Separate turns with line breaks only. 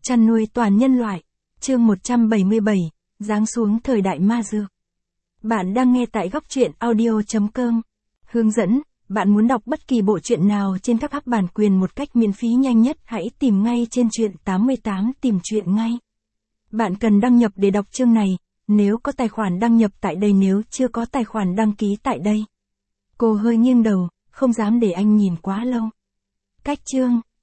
Chăn nuôi toàn nhân loại. Chương 177, giáng xuống thời đại ma dược. Bạn đang nghe tại Góc Truyện Audio.com. Hướng dẫn, bạn muốn đọc bất kỳ bộ truyện nào trên các app bản quyền một cách miễn phí nhanh nhất, hãy tìm ngay trên Truyện 88 tìm truyện ngay. Bạn cần đăng nhập để đọc chương này, nếu có tài khoản đăng nhập tại đây, nếu chưa có tài khoản đăng ký tại đây. Cô hơi nghiêng đầu, không dám để anh nhìn quá lâu. Cách chương.